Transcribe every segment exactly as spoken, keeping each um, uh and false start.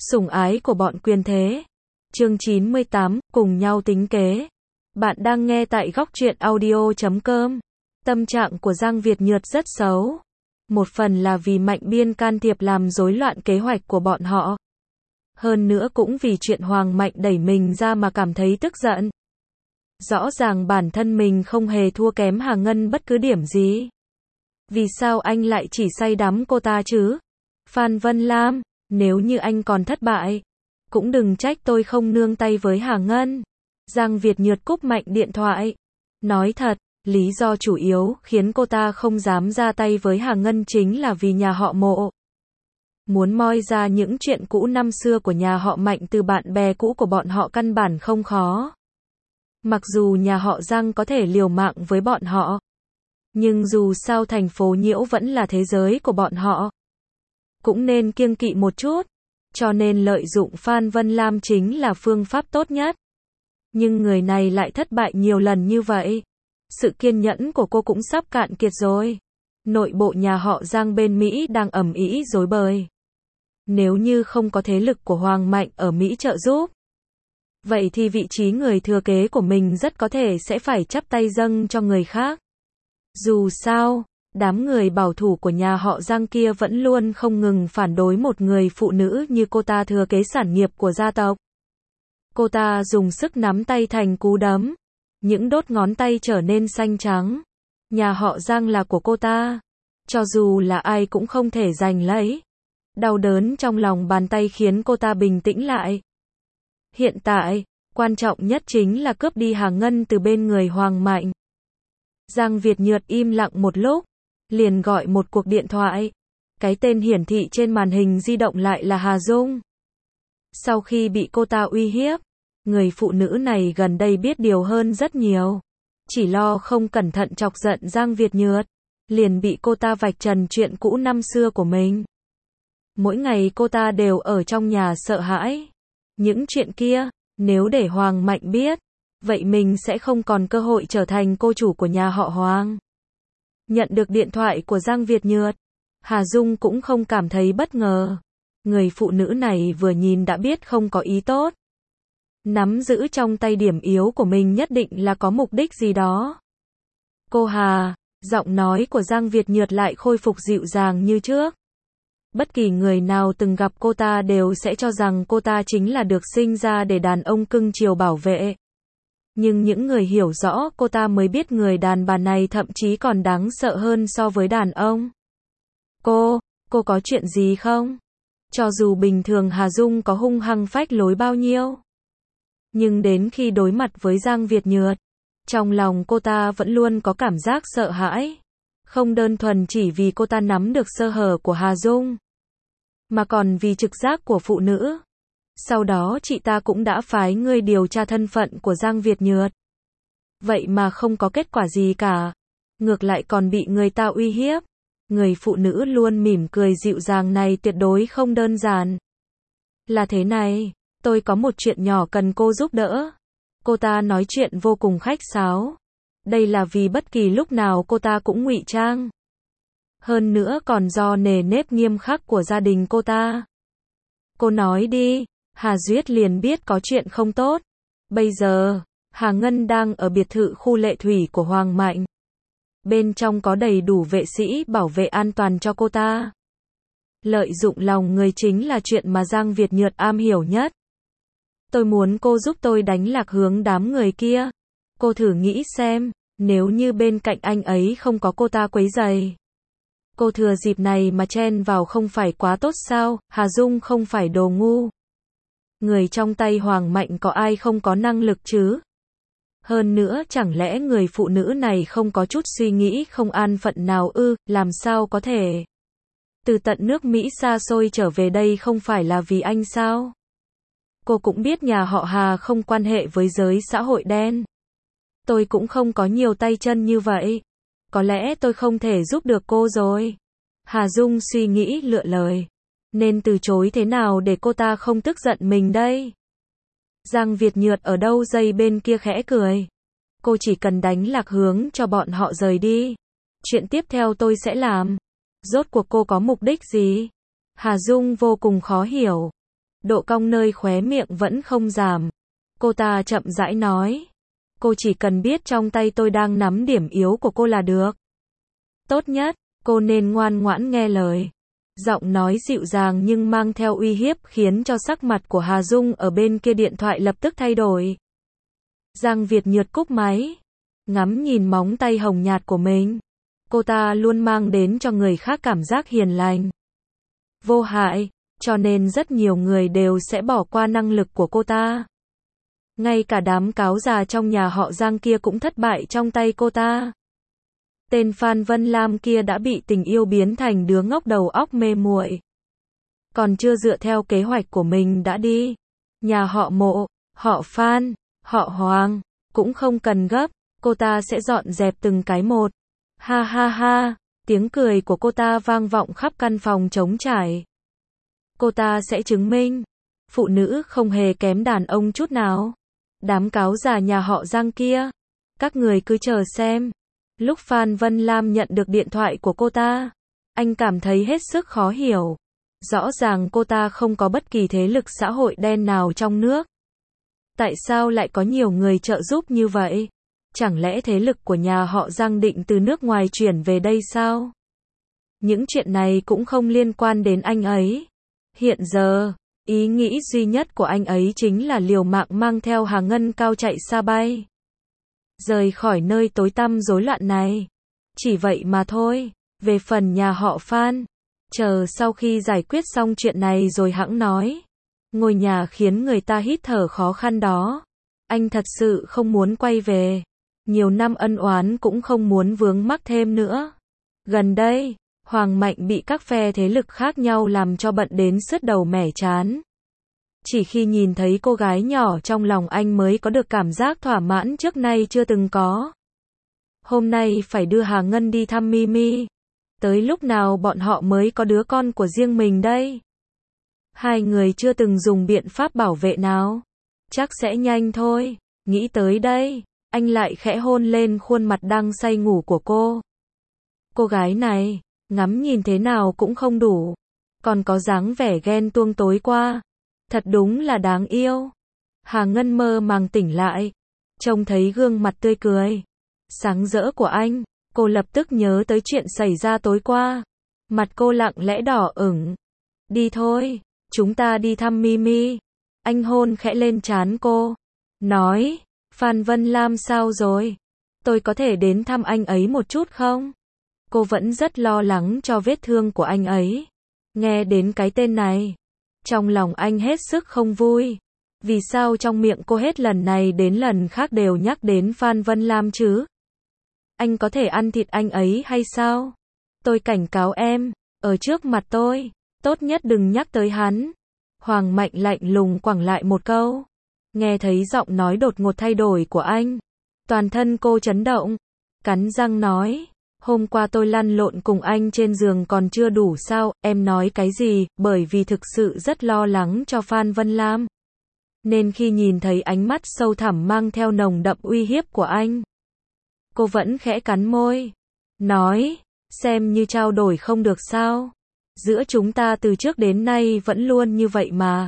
Sủng ái của bọn quyền thế. Chương chín mươi tám, cùng nhau tính kế. Bạn đang nghe tại góc truyện audio chấm com. Tâm trạng của Giang Việt Nhược rất xấu. Một phần là vì Mạnh Biên can thiệp làm rối loạn kế hoạch của bọn họ. Hơn nữa cũng vì chuyện Hoàng Mạnh đẩy mình ra mà cảm thấy tức giận. Rõ ràng bản thân mình không hề thua kém Hà Ngân bất cứ điểm gì. Vì sao anh lại chỉ say đắm cô ta chứ? Phan Vân Lam, nếu như anh còn thất bại, cũng đừng trách tôi không nương tay với Hà Ngân. Giang Việt Nhược cúp mạnh điện thoại. Nói thật, lý do chủ yếu khiến cô ta không dám ra tay với Hà Ngân chính là vì nhà họ Mộ. Muốn moi ra những chuyện cũ năm xưa của nhà họ Mạnh từ bạn bè cũ của bọn họ căn bản không khó. Mặc dù nhà họ Giang có thể liều mạng với bọn họ, nhưng dù sao thành phố Nhiễu vẫn là thế giới của bọn họ. Cũng nên kiêng kỵ một chút, cho nên lợi dụng Phan Vân Lam chính là phương pháp tốt nhất. Nhưng người này lại thất bại nhiều lần như vậy. Sự kiên nhẫn của cô cũng sắp cạn kiệt rồi. Nội bộ nhà họ Giang bên Mỹ đang ầm ĩ rối bời. Nếu như không có thế lực của Hoàng Mạnh ở Mỹ trợ giúp, vậy thì vị trí người thừa kế của mình rất có thể sẽ phải chắp tay dâng cho người khác. Dù sao, đám người bảo thủ của nhà họ Giang kia vẫn luôn không ngừng phản đối một người phụ nữ như cô ta thừa kế sản nghiệp của gia tộc. Cô ta dùng sức nắm tay thành cú đấm. Những đốt ngón tay trở nên xanh trắng. Nhà họ Giang là của cô ta. Cho dù là ai cũng không thể giành lấy. Đau đớn trong lòng bàn tay khiến cô ta bình tĩnh lại. Hiện tại, quan trọng nhất chính là cướp đi Hà Ngân từ bên người Hoàng Mạnh. Giang Việt Nhược im lặng một lúc, liền gọi một cuộc điện thoại. Cái tên hiển thị trên màn hình di động lại là Hà Dung. Sau khi bị cô ta uy hiếp, người phụ nữ này gần đây biết điều hơn rất nhiều. Chỉ lo không cẩn thận chọc giận Giang Việt Nhược, liền bị cô ta vạch trần chuyện cũ năm xưa của mình. Mỗi ngày cô ta đều ở trong nhà sợ hãi. Những chuyện kia, nếu để Hoàng Mạnh biết, vậy mình sẽ không còn cơ hội trở thành cô chủ của nhà họ Hoàng. Nhận được điện thoại của Giang Việt Nhược, Hà Dung cũng không cảm thấy bất ngờ. Người phụ nữ này vừa nhìn đã biết không có ý tốt. Nắm giữ trong tay điểm yếu của mình nhất định là có mục đích gì đó. Cô Hà, giọng nói của Giang Việt Nhược lại khôi phục dịu dàng như trước. Bất kỳ người nào từng gặp cô ta đều sẽ cho rằng cô ta chính là được sinh ra để đàn ông cưng chiều bảo vệ. Nhưng những người hiểu rõ cô ta mới biết người đàn bà này thậm chí còn đáng sợ hơn so với đàn ông. Cô, cô có chuyện gì không? Cho dù bình thường Hà Dung có hung hăng phách lối bao nhiêu, nhưng đến khi đối mặt với Giang Việt Nhược, trong lòng cô ta vẫn luôn có cảm giác sợ hãi. Không đơn thuần chỉ vì cô ta nắm được sơ hở của Hà Dung, mà còn vì trực giác của phụ nữ. Sau đó chị ta cũng đã phái người điều tra thân phận của Giang Việt Nhược. Vậy mà không có kết quả gì cả. Ngược lại còn bị người ta uy hiếp. Người phụ nữ luôn mỉm cười dịu dàng này tuyệt đối không đơn giản. Là thế này, tôi có một chuyện nhỏ cần cô giúp đỡ. Cô ta nói chuyện vô cùng khách sáo. Đây là vì bất kỳ lúc nào cô ta cũng ngụy trang. Hơn nữa còn do nề nếp nghiêm khắc của gia đình cô ta. Cô nói đi. Hà Duyết liền biết có chuyện không tốt. Bây giờ, Hà Ngân đang ở biệt thự khu Lệ Thủy của Hoàng Mạnh. Bên trong có đầy đủ vệ sĩ bảo vệ an toàn cho cô ta. Lợi dụng lòng người chính là chuyện mà Giang Việt Nhược am hiểu nhất. Tôi muốn cô giúp tôi đánh lạc hướng đám người kia. Cô thử nghĩ xem, nếu như bên cạnh anh ấy không có cô ta quấy rầy, cô thừa dịp này mà chen vào không phải quá tốt sao? Hà Dung không phải đồ ngu. Người trong tay Hoàng Mạnh có ai không có năng lực chứ? Hơn nữa chẳng lẽ người phụ nữ này không có chút suy nghĩ không an phận nào ư? Làm sao có thể? Từ tận nước Mỹ xa xôi trở về đây không phải là vì anh sao? Cô cũng biết nhà họ Hà không quan hệ với giới xã hội đen. Tôi cũng không có nhiều tay chân như vậy. Có lẽ tôi không thể giúp được cô rồi. Hà Dung suy nghĩ lựa lời. Nên từ chối thế nào để cô ta không tức giận mình đây? Giang Việt Nhược ở đâu dây bên kia khẽ cười. Cô chỉ cần đánh lạc hướng cho bọn họ rời đi. Chuyện tiếp theo tôi sẽ làm. Rốt cuộc cô có mục đích gì? Hà Dung vô cùng khó hiểu. Độ cong nơi khóe miệng vẫn không giảm. Cô ta chậm rãi nói. Cô chỉ cần biết trong tay tôi đang nắm điểm yếu của cô là được. Tốt nhất, cô nên ngoan ngoãn nghe lời. Giọng nói dịu dàng nhưng mang theo uy hiếp khiến cho sắc mặt của Hà Dung ở bên kia điện thoại lập tức thay đổi. Giang Việt Nhược cúp máy. Ngắm nhìn móng tay hồng nhạt của mình. Cô ta luôn mang đến cho người khác cảm giác hiền lành, vô hại, cho nên rất nhiều người đều sẽ bỏ qua năng lực của cô ta. Ngay cả đám cáo già trong nhà họ Giang kia cũng thất bại trong tay cô ta. Tên Phan Vân Lam kia đã bị tình yêu biến thành đứa ngốc đầu óc mê muội. Còn chưa dựa theo kế hoạch của mình đã đi. Nhà họ Mộ, họ Phan, họ Hoàng, cũng không cần gấp, cô ta sẽ dọn dẹp từng cái một. Ha ha ha, tiếng cười của cô ta vang vọng khắp căn phòng trống trải. Cô ta sẽ chứng minh, phụ nữ không hề kém đàn ông chút nào. Đám cáo già nhà họ Giang kia, các người cứ chờ xem. Lúc Phan Vân Lam nhận được điện thoại của cô ta, anh cảm thấy hết sức khó hiểu. Rõ ràng cô ta không có bất kỳ thế lực xã hội đen nào trong nước. Tại sao lại có nhiều người trợ giúp như vậy? Chẳng lẽ thế lực của nhà họ Giang định từ nước ngoài chuyển về đây sao? Những chuyện này cũng không liên quan đến anh ấy. Hiện giờ, ý nghĩ duy nhất của anh ấy chính là liều mạng mang theo Hà Ngân Cao chạy xa bay. Rời khỏi nơi tối tăm rối loạn này. Chỉ vậy mà thôi. Về phần nhà họ Phan, chờ sau khi giải quyết xong chuyện này rồi hẵng nói. Ngôi nhà khiến người ta hít thở khó khăn đó. Anh thật sự không muốn quay về. Nhiều năm ân oán cũng không muốn vướng mắc thêm nữa. Gần đây, Hoàng Mạnh bị các phe thế lực khác nhau làm cho bận đến sứt đầu mẻ trán. Chỉ khi nhìn thấy cô gái nhỏ trong lòng anh mới có được cảm giác thỏa mãn trước nay chưa từng có. Hôm nay phải đưa Hà Ngân đi thăm Mimi. Tới lúc nào bọn họ mới có đứa con của riêng mình đây? Hai người chưa từng dùng biện pháp bảo vệ nào. Chắc sẽ nhanh thôi. Nghĩ tới đây, anh lại khẽ hôn lên khuôn mặt đang say ngủ của cô. Cô gái này, ngắm nhìn thế nào cũng không đủ. Còn có dáng vẻ ghen tuông tối qua. Thật đúng là đáng yêu. Hà Ngân mơ màng tỉnh lại. Trông thấy gương mặt tươi cười, sáng rỡ của anh. Cô lập tức nhớ tới chuyện xảy ra tối qua. Mặt cô lặng lẽ đỏ ửng. Đi thôi, chúng ta đi thăm Mimi. Anh hôn khẽ lên trán cô. Nói, Phan Vân Lam sao rồi? Tôi có thể đến thăm anh ấy một chút không? Cô vẫn rất lo lắng cho vết thương của anh ấy. Nghe đến cái tên này, trong lòng anh hết sức không vui. Vì sao trong miệng cô hết lần này đến lần khác đều nhắc đến Phan Vân Lam chứ? Anh có thể ăn thịt anh ấy hay sao? Tôi cảnh cáo em, ở trước mặt tôi, tốt nhất đừng nhắc tới hắn. Hoàng Mạnh lạnh lùng quẳng lại một câu. Nghe thấy giọng nói đột ngột thay đổi của anh, toàn thân cô chấn động, cắn răng nói, hôm qua tôi lăn lộn cùng anh trên giường còn chưa đủ sao? Em nói cái gì? Bởi vì thực sự rất lo lắng cho Phan Vân Lam, nên khi nhìn thấy ánh mắt sâu thẳm mang theo nồng đậm uy hiếp của anh, cô vẫn khẽ cắn môi, nói, xem như trao đổi không được sao? Giữa chúng ta từ trước đến nay vẫn luôn như vậy mà.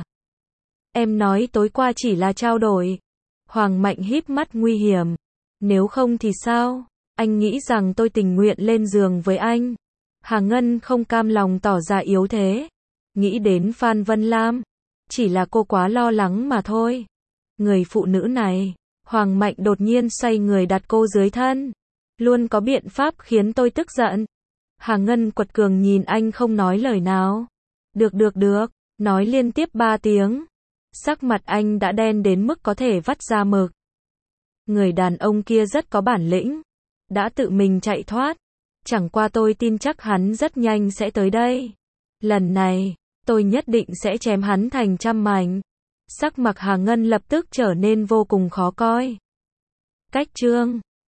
Em nói tối qua chỉ là trao đổi. Hoàng Mạnh híp mắt nguy hiểm. Nếu không thì sao? Anh nghĩ rằng tôi tình nguyện lên giường với anh. Hà Ngân không cam lòng tỏ ra yếu thế. Nghĩ đến Phan Vân Lam. Chỉ là cô quá lo lắng mà thôi. Người phụ nữ này. Hoàng Mạnh đột nhiên xoay người đặt cô dưới thân. Luôn có biện pháp khiến tôi tức giận. Hà Ngân quật cường nhìn anh không nói lời nào. Được được được. Nói liên tiếp ba tiếng. Sắc mặt anh đã đen đến mức có thể vắt ra mực. Người đàn ông kia rất có bản lĩnh. Đã tự mình chạy thoát. Chẳng qua tôi tin chắc hắn rất nhanh sẽ tới đây. Lần này, tôi nhất định sẽ chém hắn thành trăm mảnh. Sắc mặt Hà Ngân lập tức trở nên vô cùng khó coi. Cách chương